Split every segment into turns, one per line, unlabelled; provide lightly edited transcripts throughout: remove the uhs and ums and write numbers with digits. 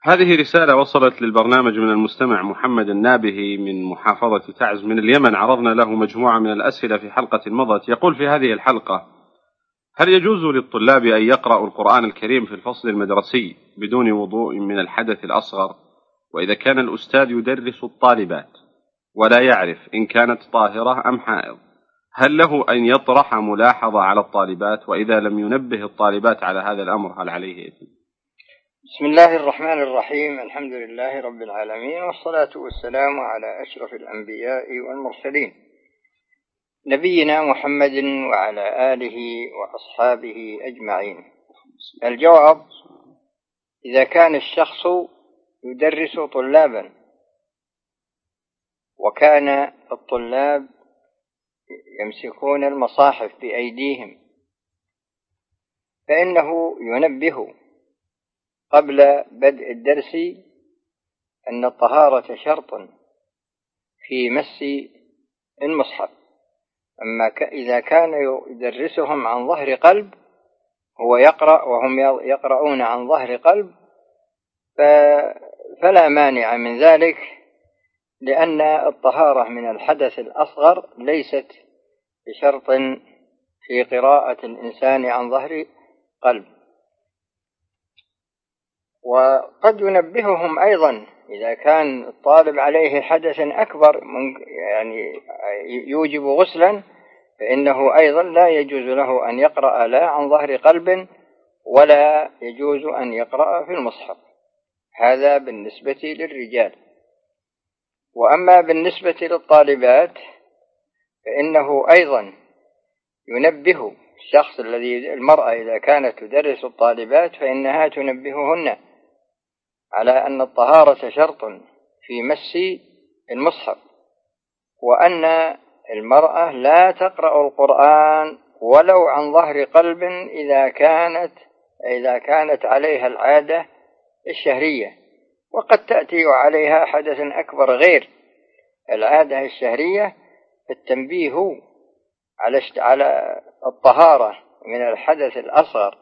هذه رسالة وصلت للبرنامج من المستمع محمد النابهي من محافظة تعز من اليمن. عرضنا له مجموعة من الأسئلة في حلقة مضت. يقول في هذه الحلقة: هل يجوز للطلاب أن يقرأوا القرآن الكريم في الفصل المدرسي بدون وضوء من الحدث الأصغر؟ وإذا كان الأستاذ يدرس الطالبات ولا يعرف إن كانت طاهرة أم حائض، هل له أن يطرح ملاحظة على الطالبات؟ وإذا لم ينبه الطالبات على هذا الأمر هل عليه إثم؟
بسم الله الرحمن الرحيم. الحمد لله رب العالمين، والصلاة والسلام على أشرف الأنبياء والمرسلين نبينا محمد وعلى آله وأصحابه أجمعين. الجواب: إذا كان الشخص يدرس طلابا وكان الطلاب يمسكون المصاحف بأيديهم فإنه ينبه قبل بدء الدرس أن الطهارة شرط في مس المصحف. أما إذا كان يدرسهم عن ظهر قلب، هو يقرأ وهم يقرؤون عن ظهر قلب، فلا مانع من ذلك، لأن الطهارة من الحدث الأصغر ليست بشرط في قراءة الإنسان عن ظهر قلب. وقد ينبههم أيضا إذا كان الطالب عليه حدث أكبر يعني يوجب غسلا، فإنه أيضا لا يجوز له أن يقرأ لا عن ظهر قلب ولا يجوز أن يقرأ في المصحف. هذا بالنسبة للرجال. وأما بالنسبة للطالبات فإنه أيضا ينبه الشخص المرأة إذا كانت تدرس الطالبات فإنها تنبههن على أن الطهارة شرط في مس المصحف، وأن المرأة لا تقرأ القرآن ولو عن ظهر قلب إذا كانت عليها العادة الشهرية، وقد تأتي عليها حدث أكبر غير العادة الشهرية. التنبيه على الطهارة من الحدث الأصغر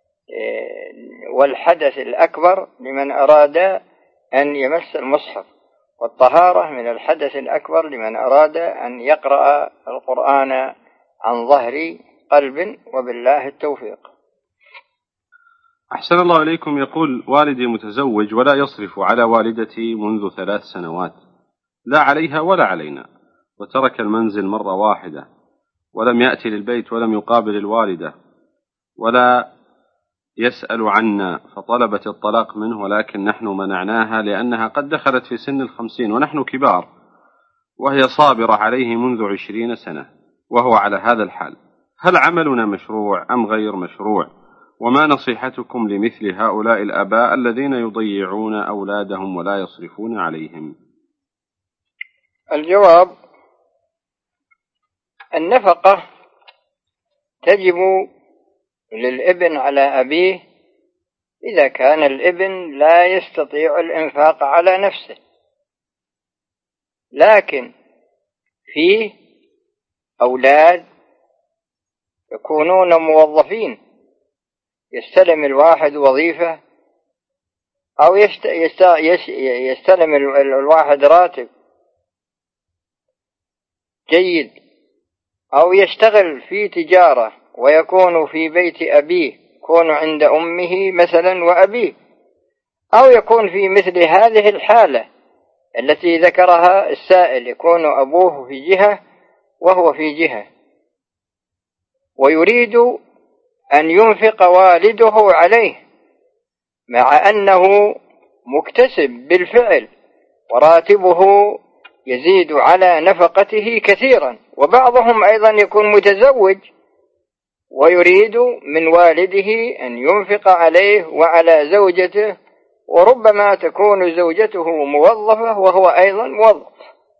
والحدث الأكبر لمن أراد أن يمس المصحف، والطهارة من الحدث الأكبر لمن أراد أن يقرأ القرآن عن ظهر قلب، وبالله التوفيق.
أحسن الله إليكم. يقول: والدي متزوج ولا يصرف على والدتي منذ 3 سنوات، لا عليها ولا علينا، وترك المنزل مرة واحدة ولم يأتي للبيت ولم يقابل الوالدة ولا يسأل عنا، فطلبت الطلاق منه، ولكن نحن منعناها لأنها قد دخلت في سن 50 ونحن كبار، وهي صابرة عليه منذ 20 سنة وهو على هذا الحال. هل عملنا مشروع أم غير مشروع؟ وما نصيحتكم لمثل هؤلاء الآباء الذين يضيعون أولادهم ولا يصرفون عليهم؟
الجواب: النفقة تجب للابن على أبيه إذا كان الابن لا يستطيع الإنفاق على نفسه، لكن فيه أولاد يكونون موظفين، يستلم الواحد وظيفة أو يستلم الواحد راتب جيد، أو يشتغل في تجارة ويكون في بيت أبيه، يكون عند أمه مثلا وأبيه، أو يكون في مثل هذه الحالة التي ذكرها السائل، يكون أبوه في جهة وهو في جهة، ويريد أن ينفق والده عليه مع أنه مكتسب بالفعل وراتبه يزيد على نفقته كثيرا. وبعضهم أيضا يكون متزوج ويريد من والده أن ينفق عليه وعلى زوجته، وربما تكون زوجته موظفة وهو أيضا موظف.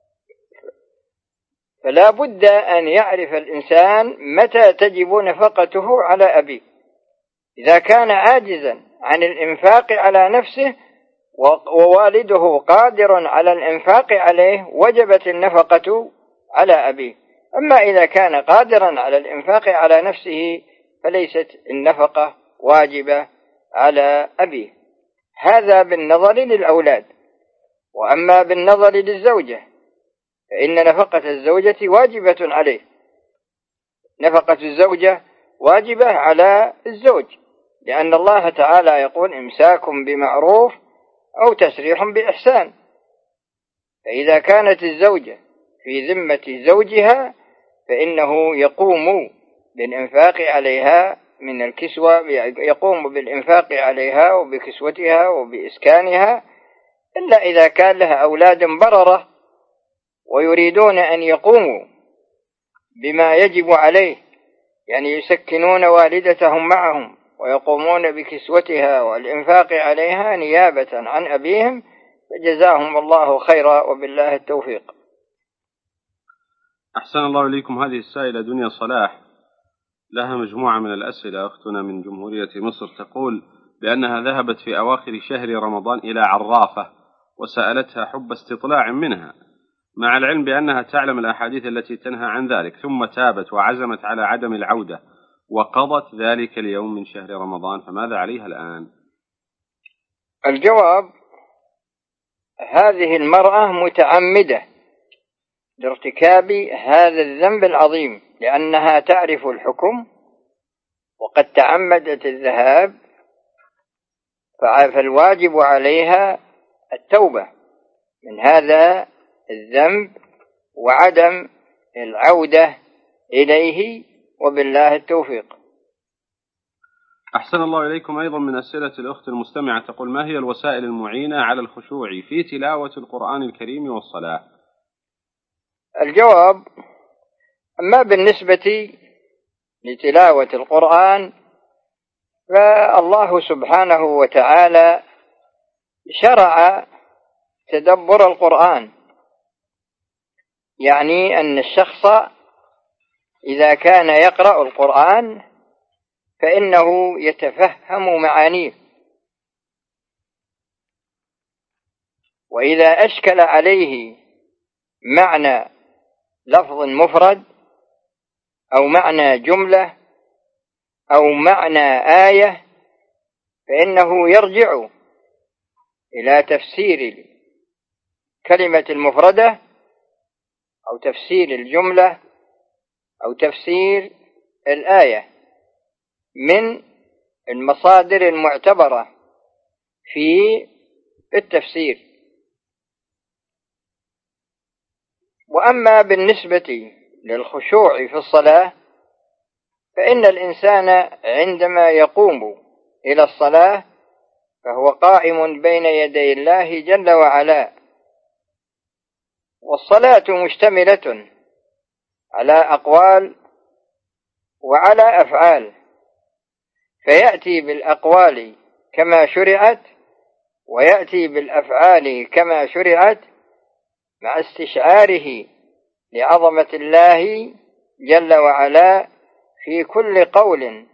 فلا بد أن يعرف الإنسان متى تجب نفقته على أبيه. إذا كان عاجزا عن الإنفاق على نفسه ووالده قادر على الإنفاق عليه وجبت النفقة على أبيه. أما إذا كان قادرا على الإنفاق على نفسه فليست النفقة واجبة على أبيه. هذا بالنظر للأولاد. وأما بالنظر للزوجة فإن نفقة الزوجة واجبة عليه، نفقة الزوجة واجبة على الزوج، لأن الله تعالى يقول إمساك بمعروف أو تسريح بإحسان. فإذا كانت الزوجة في ذمة زوجها فإنه يقوم بالإنفاق عليها من الكسوة، يقوم بالإنفاق عليها وبكسوتها وبإسكانها، إلا إذا كان لها أولاد بررة ويريدون أن يقوموا بما يجب عليه، يعني يسكنون والدتهم معهم ويقومون بكسوتها والإنفاق عليها نيابة عن أبيهم، فجزاهم الله خيرا وبالله التوفيق.
أحسن الله إليكم. هذه السائلة دنيا صلاح لها مجموعة من الأسئلة. أختنا من جمهورية مصر تقول بأنها ذهبت في أواخر شهر رمضان إلى عرافة وسألتها حب استطلاع منها، مع العلم بأنها تعلم الأحاديث التي تنهى عن ذلك، ثم تابت وعزمت على عدم العودة وقضت ذلك اليوم من شهر رمضان، فماذا عليها الآن؟
الجواب: هذه المرأة متعمدة لارتكاب هذا الذنب العظيم، لأنها تعرف الحكم وقد تعمدت الذهاب، فالواجب عليها التوبة من هذا الذنب وعدم العودة إليه، وبالله التوفيق.
أحسن الله إليكم. أيضا من أسئلة الأخت المستمعة تقول: ما هي الوسائل المعينة على الخشوع في تلاوة القرآن الكريم والصلاة؟
الجواب: أما بالنسبة لتلاوة القرآن فالله سبحانه وتعالى شرع تدبر القرآن، يعني أن الشخص إذا كان يقرأ القرآن فإنه يتفهم معانيه، وإذا أشكل عليه معنى لفظ مفرد أو معنى جملة أو معنى آية فإنه يرجع إلى تفسير الكلمة المفردة أو تفسير الجملة أو تفسير الآية من المصادر المعتبرة في التفسير. وأما بالنسبة للخشوع في الصلاة فإن الإنسان عندما يقوم إلى الصلاة فهو قائم بين يدي الله جل وعلا، والصلاة مشتملة على أقوال وعلى أفعال، فيأتي بالأقوال كما شرعت ويأتي بالأفعال كما شرعت، مع استشعاره لعظمة الله جل وعلا في كل قول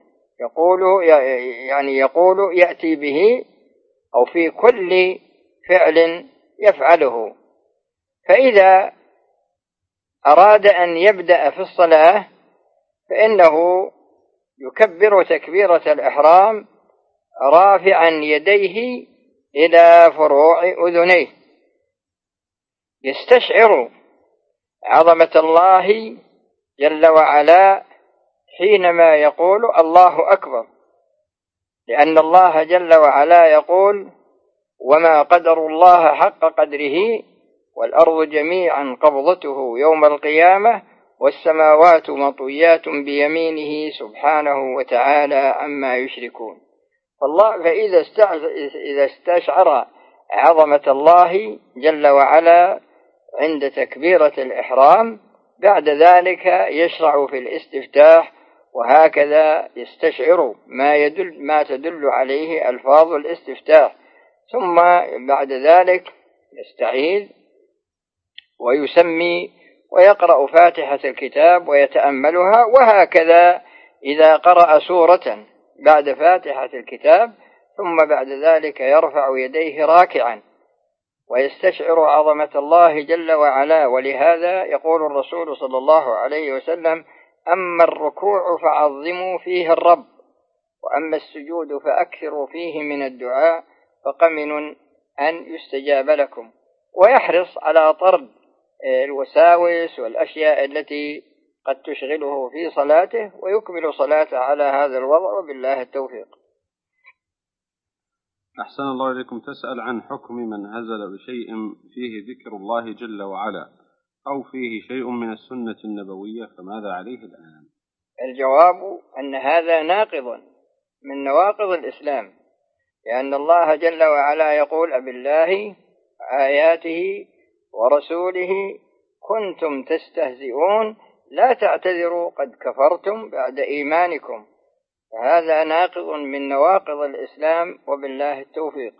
يقول يأتي به، أو في كل فعل يفعله. فإذا أراد أن يبدأ في الصلاة فإنه يكبر تكبيرة الإحرام رافعا يديه إلى فروع أذنيه، يستشعر عظمة الله جل وعلا حينما يقول الله أكبر، لأن الله جل وعلا يقول: وما قدر الله حق قدره والأرض جميعا قبضته يوم القيامة والسماوات مطويات بيمينه سبحانه وتعالى عما يشركون. فإذا استشعر عظمة الله جل وعلا عند تكبيرة الإحرام بعد ذلك يشرع في الاستفتاح، وهكذا يستشعر ما تدل عليه ألفاظ الاستفتاح، ثم بعد ذلك يستعيذ ويسمي ويقرأ فاتحة الكتاب ويتأملها، وهكذا إذا قرأ سورة بعد فاتحة الكتاب ثم بعد ذلك يرفع يديه راكعا ويستشعر عظمة الله جل وعلا. ولهذا يقول الرسول صلى الله عليه وسلم: أما الركوع فعظموا فيه الرب، وأما السجود فأكثروا فيه من الدعاء، فقمن أن يستجاب لكم، ويحرص على طرد الوساوس والأشياء التي قد تشغله في صلاته، ويكمل صلاته على هذا الوضع، وبالله التوفيق.
أحسن الله إليكم. تسأل عن حكم من هزل بشيء فيه ذكر الله جل وعلا أو فيه شيء من السنة النبوية، فماذا عليه الآن؟
الجواب أن هذا ناقض من نواقض الإسلام، لأن الله جل وعلا يقول: أبالله آياته ورسوله كنتم تستهزئون لا تعتذروا قد كفرتم بعد إيمانكم. فهذا ناقض من نواقض الإسلام، وبالله التوفيق.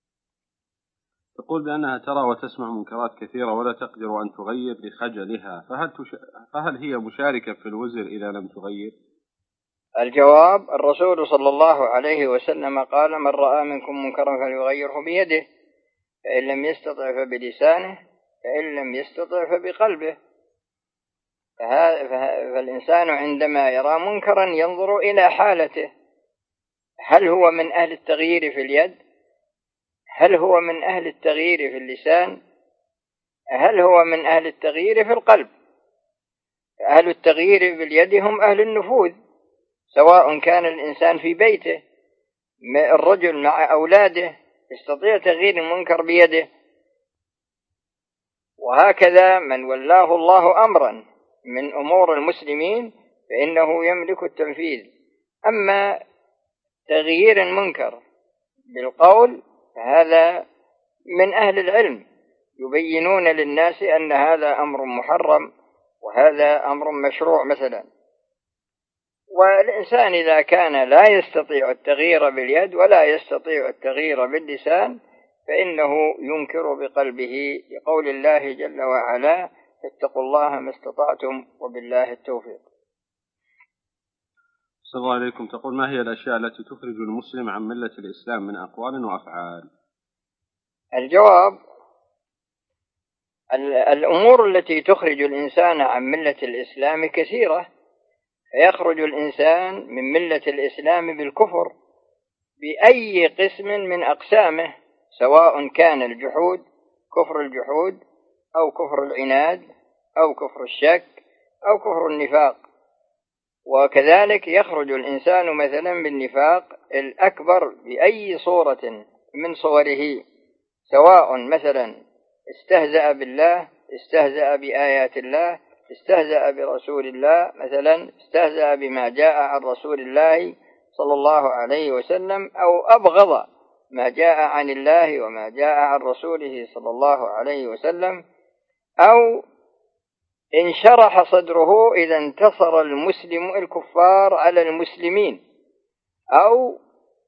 تقول بأنها ترى وتسمع منكرات كثيرة ولا تقدر أن تغير لخجلها، فهل هي مشاركة في الوزر إذا لم تغير؟
الجواب: الرسول صلى الله عليه وسلم قال: من رأى منكم منكرا فليغيره بيده، فإن لم يستطع فبلسانه، فإن لم يستطع فبقلبه. فالإنسان عندما يرى منكرا ينظر إلى حالته، هل هو من أهل التغيير في اليد؟ هل هو من أهل التغيير في اللسان؟ هل هو من أهل التغيير في القلب؟ أهل التغيير باليد هم أهل النفوذ، سواء كان الإنسان في بيته، الرجل مع أولاده يستطيع تغيير المنكر بيده. وهكذا من ولاه الله أمرا من أمور المسلمين فإنه يملك التنفيذ. أما تغيير المنكر بالقول فهذا من أهل العلم، يبينون للناس أن هذا أمر محرم وهذا أمر مشروع مثلا. والإنسان إذا كان لا يستطيع التغيير باليد ولا يستطيع التغيير باللسان فإنه ينكر بقلبه، لقول الله جل وعلا: فاتقوا الله ما استطعتم، وبالله التوفيق.
صلى الله عليكم. تقول: ما هي الأشياء التي تخرج المسلم عن ملة الإسلام من أقوال وأفعال؟
الجواب: الأمور التي تخرج الإنسان عن ملة الإسلام كثيرة، فيخرج الإنسان من ملة الإسلام بالكفر بأي قسم من أقسامه، سواء كان الجحود، كفر الجحود، أو كفر العناد، أو كفر الشك، أو كفر النفاق. وكذلك يخرج الإنسان مثلا بالنفاق الأكبر بأي صورة من صوره، سواء مثلا استهزأ بالله، استهزأ بآيات الله، استهزأ برسول الله، مثلا استهزأ بما جاء عن رسول الله صلى الله عليه وسلم، أو أبغض ما جاء عن الله وما جاء عن رسوله صلى الله عليه وسلم، أو انشرح صدره إذا انتصر المسلم الكفار على المسلمين، أو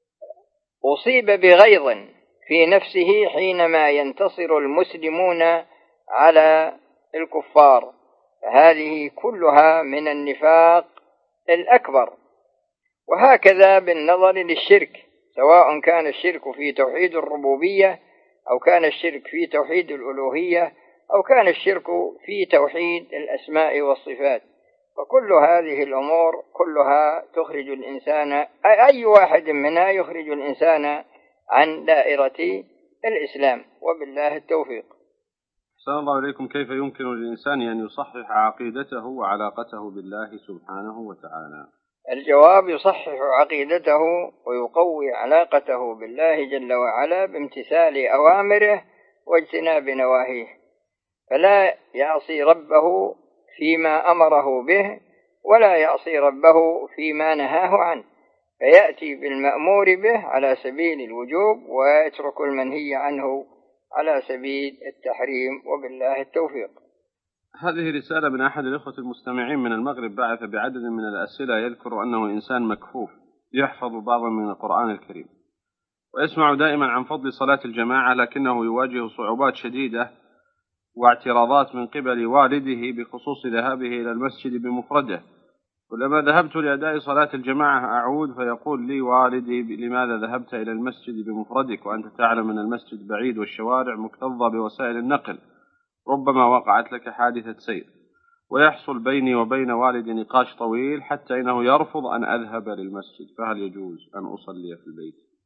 أصيب بغيظ في نفسه حينما ينتصر المسلمون على الكفار. فهذه كلها من النفاق الأكبر. وهكذا بالنظر للشرك، سواء كان الشرك في توحيد الربوبية، أو كان الشرك في توحيد الألوهية، أو كان الشرك في توحيد الأسماء والصفات. فكل هذه الأمور كلها تخرج الإنسان، أي واحد منها يخرج الإنسان عن دائرة الإسلام، وبالله التوفيق.
صلى الله عليكم. كيف يمكن للإنسان أن يصحح عقيدته وعلاقته بالله سبحانه وتعالى؟
الجواب: يصحح عقيدته ويقوي علاقته بالله جل وعلا بامتثال أوامره واجتناب نواهيه، فلا يعصي ربه فيما أمره به، ولا يعصي ربه فيما نهاه عنه، فيأتي بالمأمور به على سبيل الوجوب، ويترك المنهي عنه على سبيل التحريم، وبالله التوفيق.
هذه رسالة من أحد الإخوة المستمعين من المغرب، بعث بعدد من الأسئلة يذكر أنه إنسان مكفوف يحفظ بعضا من القرآن الكريم، ويسمع دائما عن فضل صلاة الجماعة، لكنه يواجه صعوبات شديدة واعتراضات من قبل والده بخصوص ذهابه إلى المسجد بمفرده. ولما ذهبت لأداء صلاة الجماعة أعود فيقول لي والدي: لماذا ذهبت إلى المسجد بمفردك وأنت تعلم أن المسجد بعيد والشوارع مكتظة بوسائل النقل، ربما وقعت لك حادثة سير. ويحصل بيني وبين والدي نقاش طويل حتى إنه يرفض أن أذهب للمسجد، فهل يجوز أن أصلي في البيت؟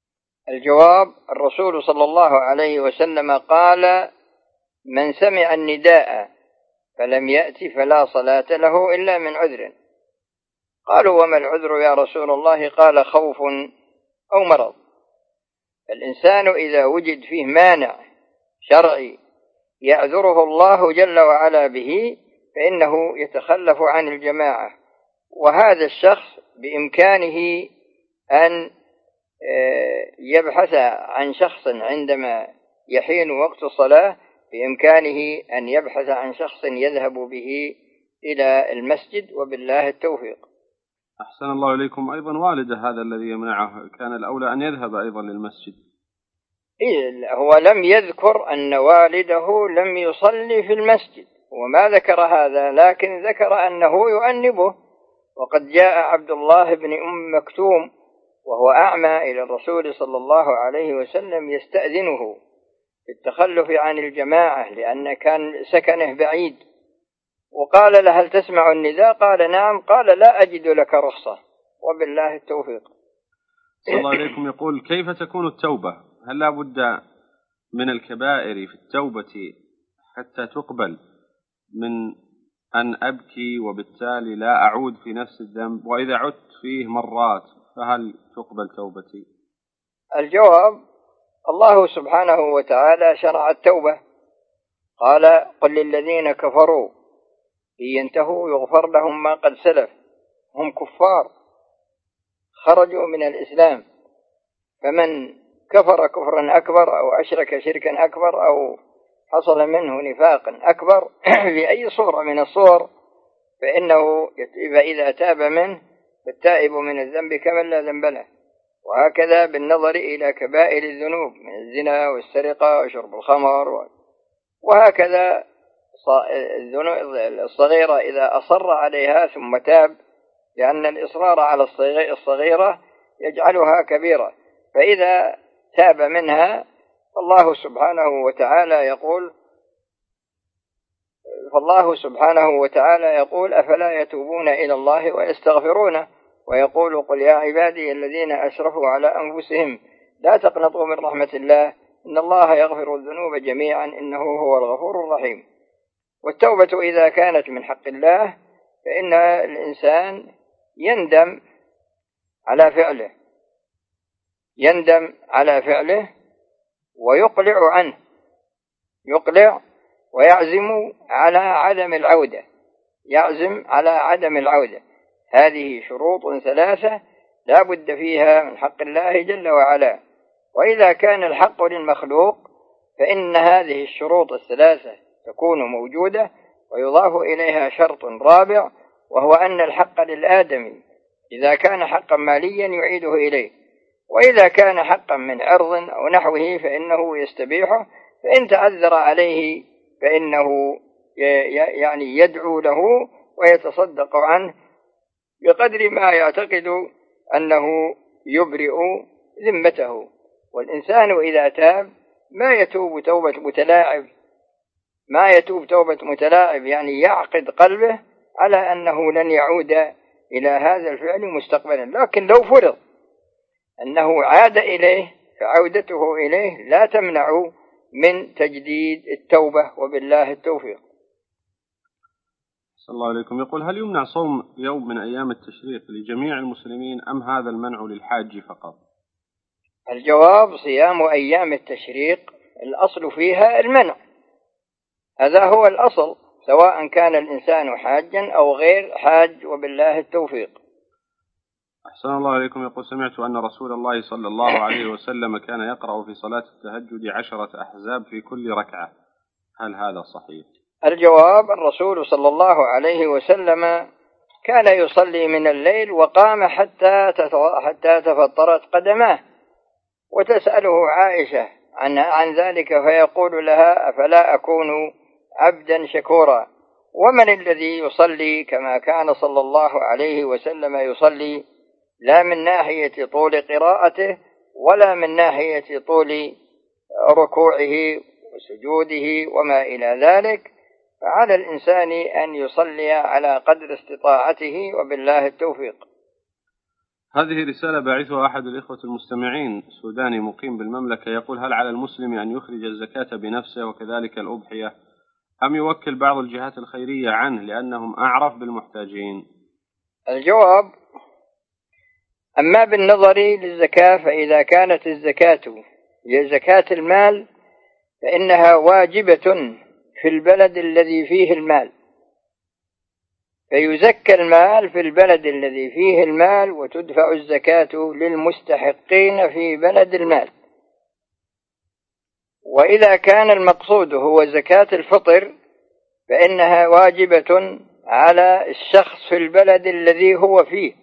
الجواب: الرسول صلى الله عليه وسلم قال: من سمع النداء فلم يأت فلا صلاة له إلا من عذر. قالوا: وما العذر يا رسول الله؟ قال: خوف أو مرض. الإنسان إذا وجد فيه مانع شرعي يعذره الله جل وعلا به فإنه يتخلف عن الجماعة، وهذا الشخص بإمكانه أن يبحث عن شخص عندما يحين وقت الصلاة، بإمكانه أن يبحث عن شخص يذهب به إلى المسجد، وبالله التوفيق.
أحسن الله إليكم. أيضا والده هذا الذي يمنعه كان الأولى أن يذهب أيضا للمسجد.
هو لم يذكر أن والده لم يصلي في المسجد، وما ذكر هذا، لكن ذكر أنه يؤنبه. وقد جاء عبد الله بن أم مكتوم وهو أعمى إلى الرسول صلى الله عليه وسلم يستأذنه في التخلف عن الجماعة لأن كان سكنه بعيد، وقال له: هل تسمع النداء؟ قال: نعم. قال: لا أجد لك رخصة، وبالله التوفيق.
صلى الله عليكم. يقول: كيف تكون التوبة؟ هل لا بد من الكبائر في التوبة حتى تقبل، من أن أبكي وبالتالي لا أعود في نفس الذنب، وإذا عدت فيه مرات فهل تقبل توبتي؟
الجواب: الله سبحانه وتعالى شرع التوبة، قال: قل للذين كفروا إن ينتهوا يغفر لهم ما قد سلف. هم كفار خرجوا من الإسلام، فمن كفر كفرا أكبر أو أشرك شركا أكبر أو حصل منه نفاق أكبر في أي صورة من الصور فإنه إذا تاب منه فالتائب من الذنب كمن لا ذنب له. وهكذا بالنظر إلى كبائر الذنوب من الزنا والسرقة وشرب الخمر، وهكذا الذنوب الصغيرة إذا أصر عليها ثم تاب، لأن الإصرار على الصغيرة يجعلها كبيرة، فإذا تاب منها فالله سبحانه وتعالى يقول: أفلا يتوبون إلى الله ويستغفرونه، ويقول: قل يا عبادي الذين أسرفوا على أنفسهم لا تقنطوا من رحمة الله إن الله يغفر الذنوب جميعا إنه هو الغفور الرحيم. والتوبة إذا كانت من حق الله فإن الإنسان يندم على فعله ويقلع عنه، يقلع ويعزم على عدم العودة. هذه شروط ثلاثة لا بد فيها من حق الله جل وعلا. وإذا كان الحق للمخلوق فإن هذه الشروط الثلاثة تكون موجودة، ويضاف إليها شرط رابع، وهو أن الحق للآدمي إذا كان حقا ماليا يعيده إليه، وإذا كان حقا من عرض أو نحوه فإنه يستبيحه، فإن تعذر عليه فإنه يدعو له ويتصدق عنه بقدر ما يعتقد أنه يبرئ ذمته. والإنسان إذا تاب ما يتوب توبة متلاعب، يعني يعقد قلبه على أنه لن يعود إلى هذا الفعل مستقبلا. لكن لو فرض أنه عاد إليه فعودته إليه لا تمنع من تجديد التوبة، وبالله التوفيق.
صلى الله عليكم. يقول: هل يمنع صوم يوم من أيام التشريق لجميع المسلمين أم هذا المنع للحاج فقط؟
الجواب: صيام أيام التشريق الأصل فيها المنع، هذا هو الأصل، سواء كان الإنسان حاجا أو غير حاج، وبالله التوفيق.
أحسن الله عليكم. يقول: سمعت أن رسول الله صلى الله عليه وسلم كان يقرأ في صلاة التهجد 10 أحزاب في كل ركعة، هل هذا صحيح؟
الجواب: الرسول صلى الله عليه وسلم كان يصلي من الليل وقام حتى تفطرت قدماه، وتسأله عائشة عن ذلك فيقول لها: أفلا أكون عبدا شكورا؟ ومن الذي يصلي كما كان صلى الله عليه وسلم يصلي، لا من ناحية طول قراءته ولا من ناحية طول ركوعه وسجوده وما إلى ذلك، فعلى الإنسان أن يصلي على قدر استطاعته، وبالله التوفيق.
هذه رسالة باعثها أحد الإخوة المستمعين سوداني مقيم بالمملكة، يقول: هل على المسلم أن يخرج الزكاة بنفسه وكذلك الأضحية، أم يوكل بعض الجهات الخيرية عنه لأنهم أعرف بالمحتاجين؟
الجواب: أما بالنظر للزكاة فإذا كانت الزكاة هي زكاة المال فإنها واجبة في البلد الذي فيه المال، فيزكى المال في البلد الذي فيه المال وتدفع الزكاة للمستحقين في بلد المال. وإذا كان المقصود هو زكاة الفطر فإنها واجبة على الشخص في البلد الذي هو فيه،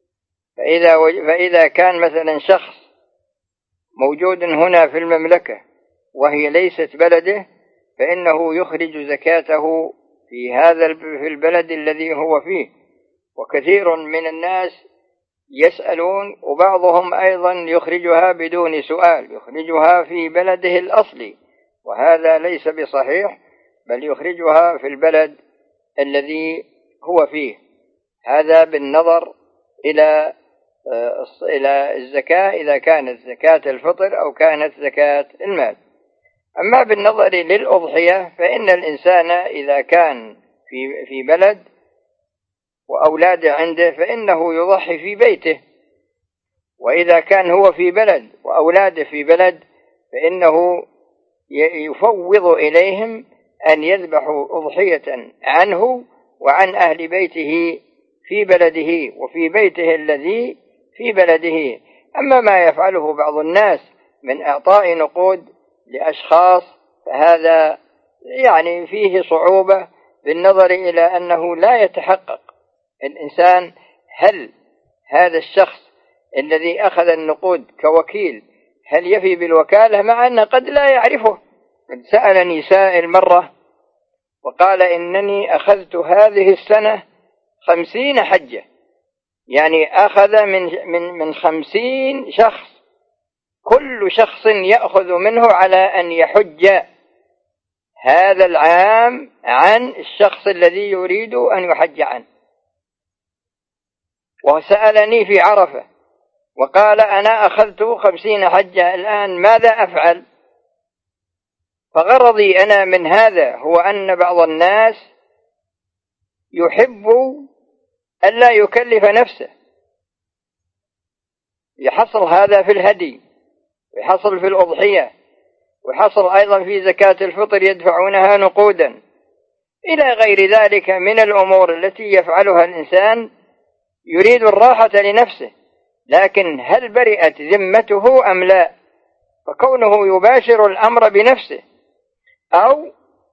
فإذا كان مثلا شخص موجود هنا في المملكة وهي ليست بلده فإنه يخرج زكاته في البلد الذي هو فيه. وكثير من الناس يسألون، وبعضهم أيضا يخرجها بدون سؤال، يخرجها في بلده الأصلي، وهذا ليس بصحيح، بل يخرجها في البلد الذي هو فيه. هذا بالنظر إلى الزكاة إذا كانت زكاة الفطر أو كانت زكاة المال. أما بالنظر للأضحية فإن الإنسان إذا كان في بلد وأولاده عنده فإنه يضحي في بيته، وإذا كان هو في بلد وأولاده في بلد فإنه يفوض إليهم أن يذبحوا أضحية عنه وعن أهل بيته في بلده وفي بيته الذي في بلده. أما ما يفعله بعض الناس من إعطاء نقود لأشخاص فهذا يعني فيه صعوبة بالنظر إلى أنه لا يتحقق الإنسان هل هذا الشخص الذي أخذ النقود كوكيل هل يفي بالوكالة، مع أن قد لا يعرفه. قد سألني سائل مرة وقال: إنني أخذت هذه السنة 50 حجة، يعني أخذ من 50 شخص، كل شخص يأخذ منه على أن يحج هذا العام عن الشخص الذي يريد أن يحج عنه. وسألني في عرفة وقال: أنا أخذت 50 حجة الآن ماذا أفعل؟ فغرضي أنا من هذا هو أن بعض الناس يحب أن لا يكلف نفسه، يحصل هذا في الهدي ويحصل في الأضحية ويحصل أيضا في زكاة الفطر يدفعونها نقودا إلى غير ذلك من الأمور التي يفعلها الإنسان يريد الراحة لنفسه. لكن هل برئت ذمته أم لا؟ فكونه يباشر الأمر بنفسه أو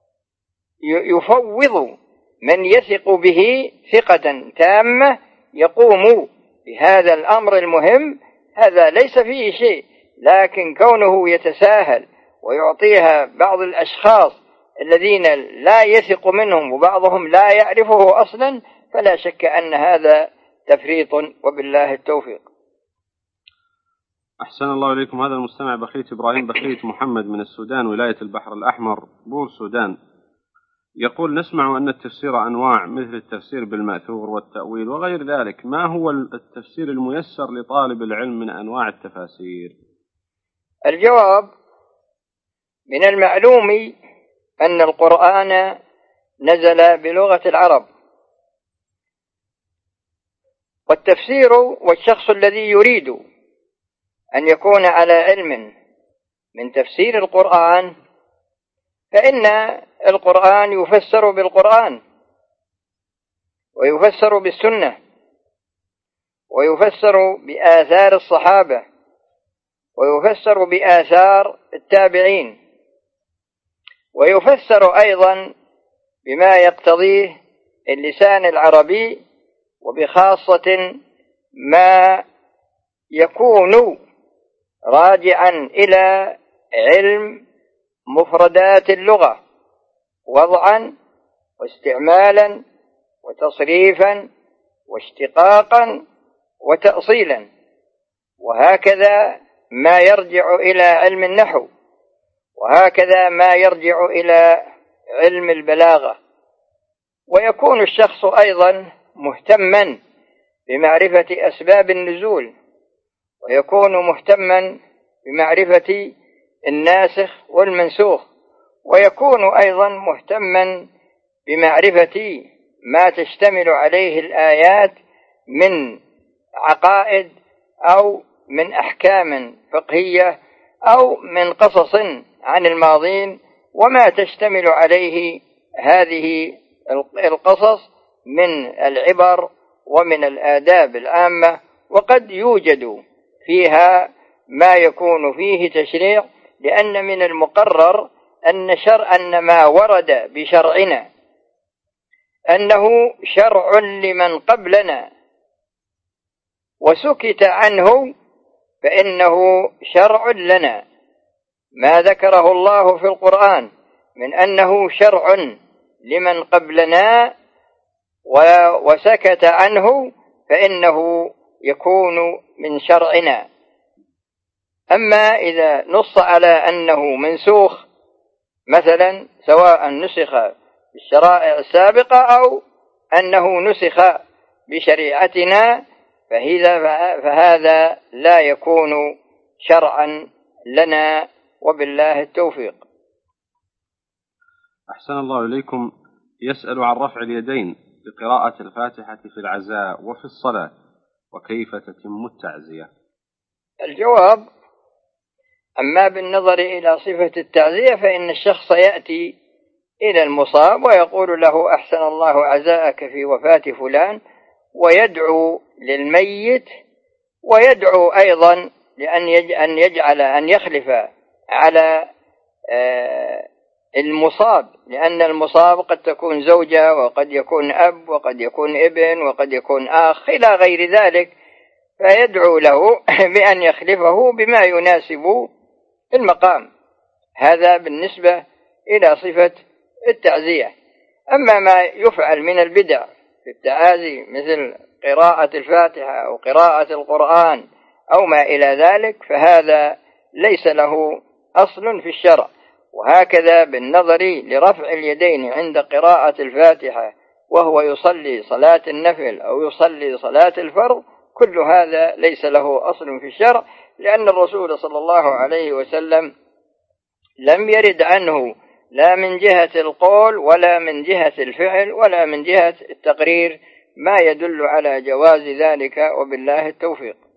يفوض من يثق به ثقة تامة يقوم بهذا الأمر المهم، هذا ليس فيه شيء. لكن كونه يتساهل ويعطيها بعض الأشخاص الذين لا يثق منهم وبعضهم لا يعرفه أصلا، فلا شك أن هذا تفريط، وبالله التوفيق.
أحسن الله إليكم. هذا المستمع بخيت إبراهيم بخيت محمد من السودان ولاية البحر الأحمر بور سودان، يقول: نسمع أن التفسير أنواع مثل التفسير بالمأثور والتأويل وغير ذلك، ما هو التفسير الميسر لطالب العلم من أنواع التفاسير؟
الجواب: من المعلوم أن القرآن نزل بلغة العرب، والتفسير والشخص الذي يريد أن يكون على علم من تفسير القرآن فإن القرآن يفسر بالقرآن ويفسر بالسنة ويفسر بآثار الصحابة ويفسر بآثار التابعين، ويفسر أيضا بما يقتضيه اللسان العربي، وبخاصة ما يكون راجعا إلى علم مفردات اللغة وضعا واستعمالا وتصريفا واشتقاقا وتأصيلا، وهكذا ما يرجع إلى علم النحو، وهكذا ما يرجع إلى علم البلاغة. ويكون الشخص أيضا مهتما بمعرفة أسباب النزول، ويكون مهتما بمعرفة الناسخ والمنسوخ، ويكون أيضا مهتما بمعرفة ما تشتمل عليه الآيات من عقائد أو من أحكام فقهية أو من قصص عن الماضين، وما تشتمل عليه هذه القصص من العبر ومن الآداب العامة. وقد يوجد فيها ما يكون فيه تشريع، لأن من المقرر أن ما ورد بشرعنا أنه شرع لمن قبلنا وسكت عنه فإنه شرع لنا. ما ذكره الله في القرآن من أنه شرع لمن قبلنا وسكت عنه فإنه يكون من شرعنا. أما إذا نص على أنه منسوخ مثلا، سواء نسخ بالشرائع السابقة أو أنه نسخ بشريعتنا، فهذا لا يكون شرعا لنا، وبالله التوفيق.
أحسن الله إليكم. يسأل عن رفع اليدين بقراءة الفاتحة في العزاء وفي الصلاة، وكيف تتم التعزية؟
الجواب: أما بالنظر إلى صفة التعزية فإن الشخص يأتي إلى المصاب ويقول له: أحسن الله عزاءك في وفاة فلان، ويدعو للميت، ويدعو أيضا أن يخلف على المصاب، لأن المصاب قد تكون زوجة، وقد يكون أب، وقد يكون ابن، وقد يكون أخ إلى غير ذلك، فيدعو له بأن يخلفه بما يناسب المقام. هذا بالنسبة إلى صفة التعزية. أما ما يفعل من البدع في التعازي مثل قراءة الفاتحة أو قراءة القرآن أو ما إلى ذلك، فهذا ليس له أصل في الشرع. وهكذا بالنظر لرفع اليدين عند قراءة الفاتحة وهو يصلي صلاة النفل أو يصلي صلاة الفرض، كل هذا ليس له أصل في الشرع، لأن الرسول صلى الله عليه وسلم لم يرد عنه لا من جهة القول ولا من جهة الفعل ولا من جهة التقرير ما يدل على جواز ذلك، وبالله التوفيق.